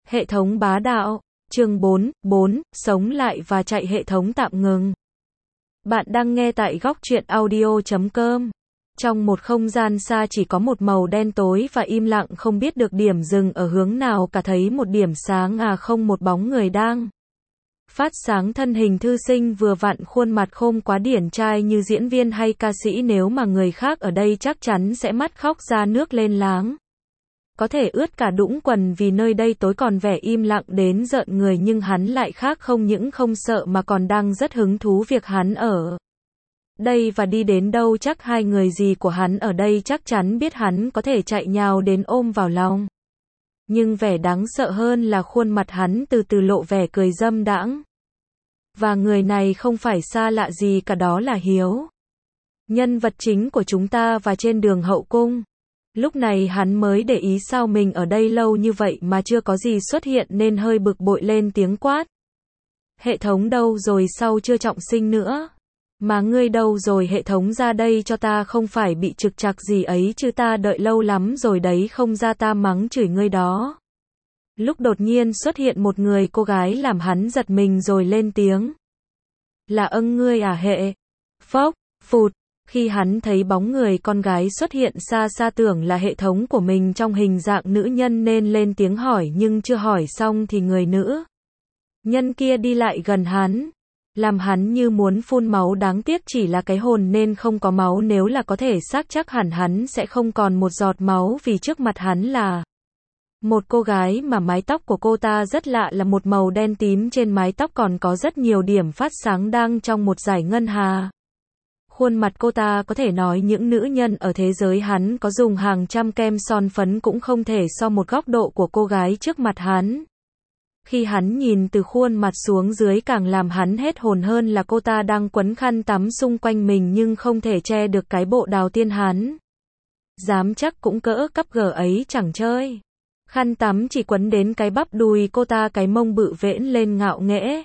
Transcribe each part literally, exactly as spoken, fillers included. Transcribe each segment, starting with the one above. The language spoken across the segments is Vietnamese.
Hệ thống bá đạo. Chương bốn, bốn, sống lại và chạy hệ thống tạm ngừng. Bạn đang nghe tại góc truyện audio chấm com. Trong một không gian xa chỉ có một màu đen tối và im lặng, không biết được điểm dừng ở hướng nào cả, thấy một điểm sáng à không, một bóng người đang phát sáng, thân hình thư sinh vừa vặn, khuôn mặt khôm quá điển trai như diễn viên hay ca sĩ, nếu mà người khác ở đây chắc chắn sẽ mắt khóc ra nước lên láng. Có thể ướt cả đũng quần vì nơi đây tối còn vẻ im lặng đến rợn người, nhưng hắn lại khác, không những không sợ mà còn đang rất hứng thú việc hắn ở đây và đi đến đâu chắc hai người gì của hắn ở đây chắc chắn biết hắn có thể chạy nhào đến ôm vào lòng. Nhưng vẻ đáng sợ hơn là khuôn mặt hắn từ từ lộ vẻ cười dâm đãng. Và người này không phải xa lạ gì cả, đó là Hiếu, nhân vật chính của chúng ta và trên đường hậu cung. Lúc này hắn mới để ý sao mình ở đây lâu như vậy mà chưa có gì xuất hiện, nên hơi bực bội lên tiếng quát. Hệ thống đâu rồi, sao chưa trọng sinh nữa? Mà ngươi đâu rồi, hệ thống ra đây cho ta, không phải bị trục trặc gì ấy chứ, ta đợi lâu lắm rồi đấy, không ra ta mắng chửi ngươi đó. Lúc đột nhiên xuất hiện một người cô gái làm hắn giật mình rồi lên tiếng. Là ân ngươi à hệ? Phốc, phụt. Khi hắn thấy bóng người con gái xuất hiện xa xa, tưởng là hệ thống của mình trong hình dạng nữ nhân nên lên tiếng hỏi, nhưng chưa hỏi xong thì người nữ nhân kia đi lại gần hắn, làm hắn như muốn phun máu. Đáng tiếc chỉ là cái hồn nên không có máu, nếu là có thể xác chắc hẳn hắn sẽ không còn một giọt máu, vì trước mặt hắn là một cô gái mà mái tóc của cô ta rất lạ, là một màu đen tím, trên mái tóc còn có rất nhiều điểm phát sáng đang trong một dải ngân hà. Khuôn mặt cô ta có thể nói những nữ nhân ở thế giới hắn có dùng hàng trăm kem son phấn cũng không thể so một góc độ của cô gái trước mặt hắn. Khi hắn nhìn từ khuôn mặt xuống dưới, càng làm hắn hết hồn hơn là cô ta đang quấn khăn tắm xung quanh mình nhưng không thể che được cái bộ đào tiên hắn dám chắc cũng cỡ cắp gờ ấy chẳng chơi. Khăn tắm chỉ quấn đến cái bắp đùi cô ta, cái mông bự vẽn lên ngạo nghễ,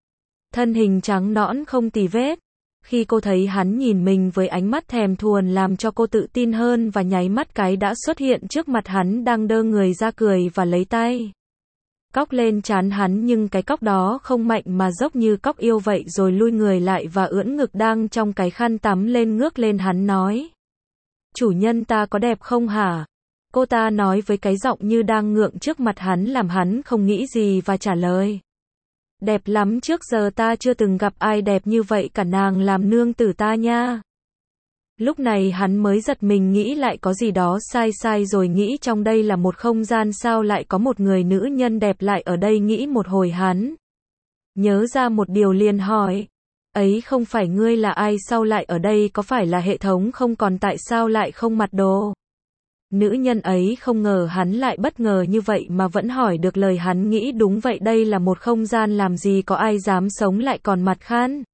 thân hình trắng nõn không tì vết. Khi cô thấy hắn nhìn mình với ánh mắt thèm thuồng làm cho cô tự tin hơn, và nháy mắt cái đã xuất hiện trước mặt hắn, đang đơ người ra cười và lấy tay cóc lên trán hắn, nhưng cái cóc đó không mạnh mà dốc như cóc yêu vậy, rồi lui người lại và ưỡn ngực đang trong cái khăn tắm lên, ngước lên hắn nói. Chủ nhân ta có đẹp không hả? Cô ta nói với cái giọng như đang ngượng trước mặt hắn, làm hắn không nghĩ gì và trả lời. Đẹp lắm, trước giờ ta chưa từng gặp ai đẹp như vậy cả, nàng làm nương tử ta nha. Lúc này hắn mới giật mình, nghĩ lại có gì đó sai sai rồi, nghĩ trong đây là một không gian, sao lại có một người nữ nhân đẹp lại ở đây. Nghĩ một hồi hắn nhớ ra một điều liền hỏi. Ấy không phải ngươi là ai, sao lại ở đây, có phải là hệ thống không, còn tại sao lại không mặc đồ? Nữ nhân ấy không ngờ hắn lại bất ngờ như vậy mà vẫn hỏi được lời hắn nghĩ. Đúng vậy, đây là một không gian, làm gì có ai dám sống lại còn mặt khăn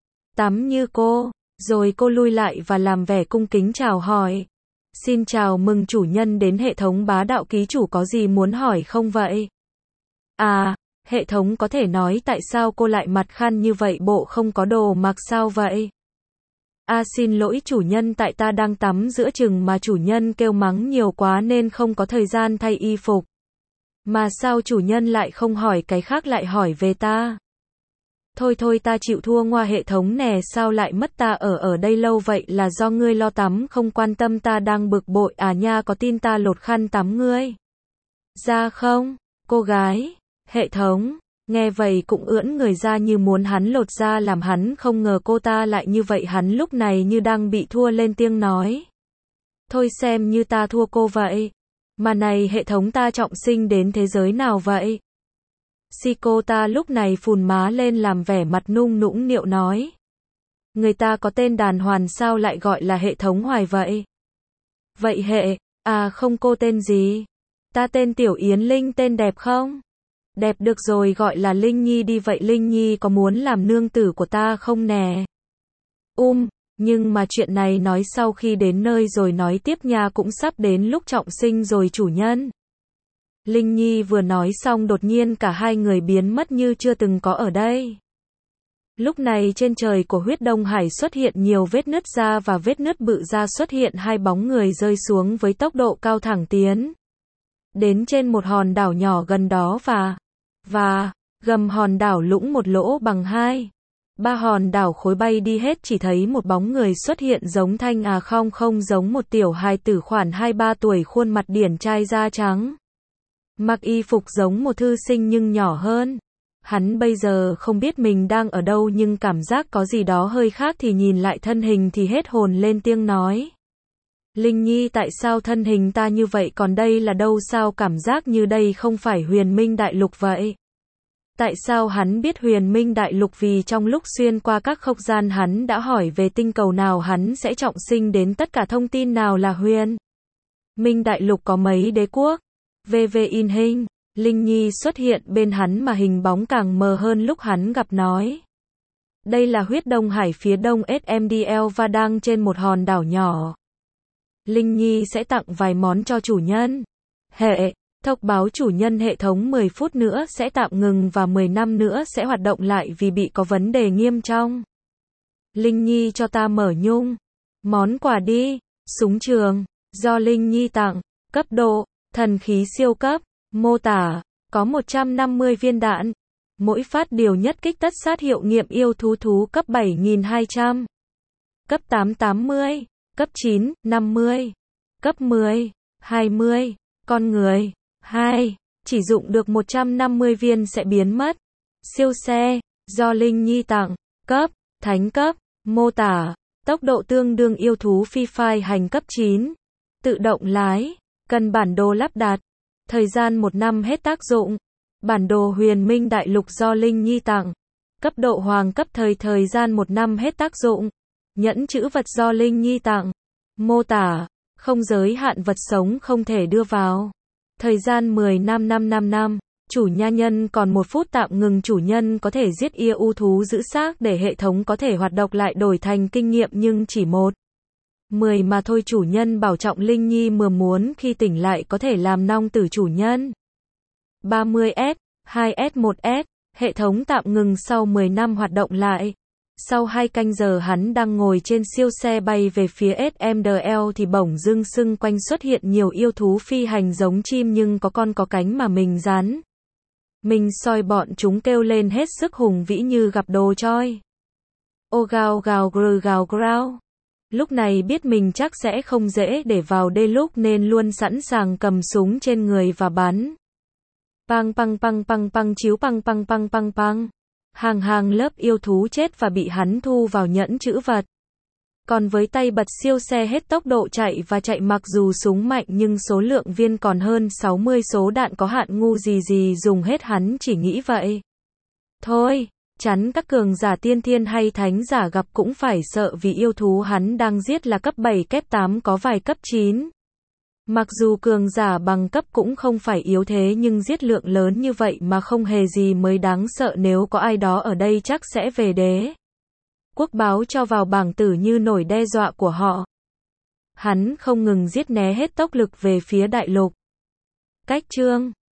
tắm như cô. Rồi cô lui lại và làm vẻ cung kính chào hỏi. Xin chào mừng chủ nhân đến hệ thống bá đạo, ký chủ có gì muốn hỏi không vậy? À, hệ thống có thể nói tại sao cô lại mặt khăn như vậy, bộ không có đồ mặc sao vậy? À xin lỗi chủ nhân, tại ta đang tắm giữa chừng mà chủ nhân kêu mắng nhiều quá nên không có thời gian thay y phục. Mà sao chủ nhân lại không hỏi cái khác lại hỏi về ta? Thôi thôi ta chịu thua ngoa, hệ thống nè, sao lại mất ta ở ở đây lâu vậy, là do ngươi lo tắm không quan tâm ta đang bực bội à nha, có tin ta lột khăn tắm ngươi ra không? Cô gái, hệ thống nghe vậy cũng ưỡn người ra như muốn hắn lột ra, làm hắn không ngờ cô ta lại như vậy. Hắn lúc này như đang bị thua, lên tiếng nói. Thôi xem như ta thua cô vậy. Mà này hệ thống, ta trọng sinh đến thế giới nào vậy? Si cô ta lúc này phùn má lên làm vẻ mặt nung nũng nịu nói. Người ta có tên đàn hoàn sao lại gọi là hệ thống hoài vậy? Vậy hệ, à không, cô tên gì? Ta tên Tiểu Yến Linh, tên đẹp không? Đẹp, được rồi, gọi là Linh Nhi đi. Vậy Linh Nhi có muốn làm nương tử của ta không nè? Um, nhưng mà chuyện này nói sau khi đến nơi rồi nói tiếp nha, cũng sắp đến lúc trọng sinh rồi chủ nhân. Linh Nhi vừa nói xong đột nhiên cả hai người biến mất như chưa từng có ở đây. Lúc này trên trời của huyết Đông Hải xuất hiện nhiều vết nứt ra, và vết nứt bự ra xuất hiện hai bóng người rơi xuống với tốc độ cao thẳng tiến đến trên một hòn đảo nhỏ gần đó và, và, gầm hòn đảo lũng một lỗ bằng hai. Ba hòn đảo khối bay đi hết chỉ thấy một bóng người xuất hiện giống thanh à không không giống một tiểu hài tử khoảng hai ba tuổi khuôn mặt điển trai da trắng. Mặc y phục giống một thư sinh nhưng nhỏ hơn. Hắn bây giờ không biết mình đang ở đâu nhưng cảm giác có gì đó hơi khác thì nhìn lại thân hình thì hết hồn lên tiếng nói. Linh Nhi tại sao thân hình ta như vậy còn đây là đâu sao cảm giác như đây không phải Huyền Minh Đại Lục vậy? Tại sao hắn biết Huyền Minh Đại Lục vì trong lúc xuyên qua các không gian hắn đã hỏi về tinh cầu nào hắn sẽ trọng sinh đến tất cả thông tin nào là Huyền Minh Đại Lục có mấy đế quốc? vê vê in hình, Linh Nhi xuất hiện bên hắn mà hình bóng càng mờ hơn lúc hắn gặp nói. Đây là huyết Đông Hải phía đông ét em đê lờ và đang trên một hòn đảo nhỏ. Linh Nhi sẽ tặng vài món cho chủ nhân. Hệ thông báo chủ nhân hệ thống mười phút nữa sẽ tạm ngừng và mười năm nữa sẽ hoạt động lại vì bị có vấn đề nghiêm trọng. Linh Nhi cho ta mở nhung. Món quà đi. Súng trường. Do Linh Nhi tặng. Cấp độ. Thần khí siêu cấp. Mô tả. Có một trăm năm mươi viên đạn. Mỗi phát điều nhất kích tất sát hiệu nghiệm yêu thú thú cấp bảy nghìn hai trăm. Cấp tám tám mươi. Cấp chín, năm mươi. Cấp mười, hai mươi. Con người. hai. Chỉ dụng được một trăm năm mươi viên sẽ biến mất. Siêu xe. Do Linh Nhi tặng. Cấp. Thánh cấp. Mô tả. Tốc độ tương đương yêu thú phi phai hành cấp chín. Tự động lái. Cần bản đồ lắp đặt. Thời gian một năm hết tác dụng. Bản đồ Huyền Minh Đại Lục do Linh Nhi tặng. Cấp độ hoàng cấp thời thời gian một năm hết tác dụng. Nhẫn chữ vật do Linh Nhi tặng. Mô tả. Không giới hạn vật sống không thể đưa vào. Thời gian mười năm năm năm năm. Chủ nha nhân còn một phút tạm ngừng chủ nhân có thể giết yêu u thú giữ xác để hệ thống có thể hoạt động lại đổi thành kinh nghiệm nhưng chỉ một. mười mà thôi chủ nhân bảo trọng Linh Nhi mừa muốn khi tỉnh lại có thể làm nong tử chủ nhân. ba mươi S, hai S một S. Hệ thống tạm ngừng sau mười năm hoạt động lại. Sau hai canh giờ hắn đang ngồi trên siêu xe bay về phía ét em đê lờ thì bỗng dưng xung quanh xuất hiện nhiều yêu thú phi hành giống chim nhưng có con có cánh mà mình dán. Mình soi bọn chúng kêu lên hết sức hùng vĩ như gặp đồ choi. Ô gào gào grừ gào grao. Lúc này biết mình chắc sẽ không dễ để vào đê lúc nên luôn sẵn sàng cầm súng trên người và bắn. Pang pang pang pang pang chiếu pang pang pang pang pang. Hàng hàng lớp yêu thú chết và bị hắn thu vào nhẫn chữ vật. Còn với tay bật siêu xe hết tốc độ chạy và chạy mặc dù súng mạnh nhưng số lượng viên còn hơn sáu mươi số đạn có hạn ngu gì gì dùng hết hắn chỉ nghĩ vậy. Thôi, chắn các cường giả tiên thiên hay thánh giả gặp cũng phải sợ vì yêu thú hắn đang giết là cấp bảy cấp tám có vài cấp chín. Mặc dù cường giả bằng cấp cũng không phải yếu thế nhưng giết lượng lớn như vậy mà không hề gì mới đáng sợ nếu có ai đó ở đây chắc sẽ về đế quốc báo cho vào bảng tử như nổi đe dọa của họ. Hắn không ngừng giết né hết tốc lực về phía đại lục. Cách chương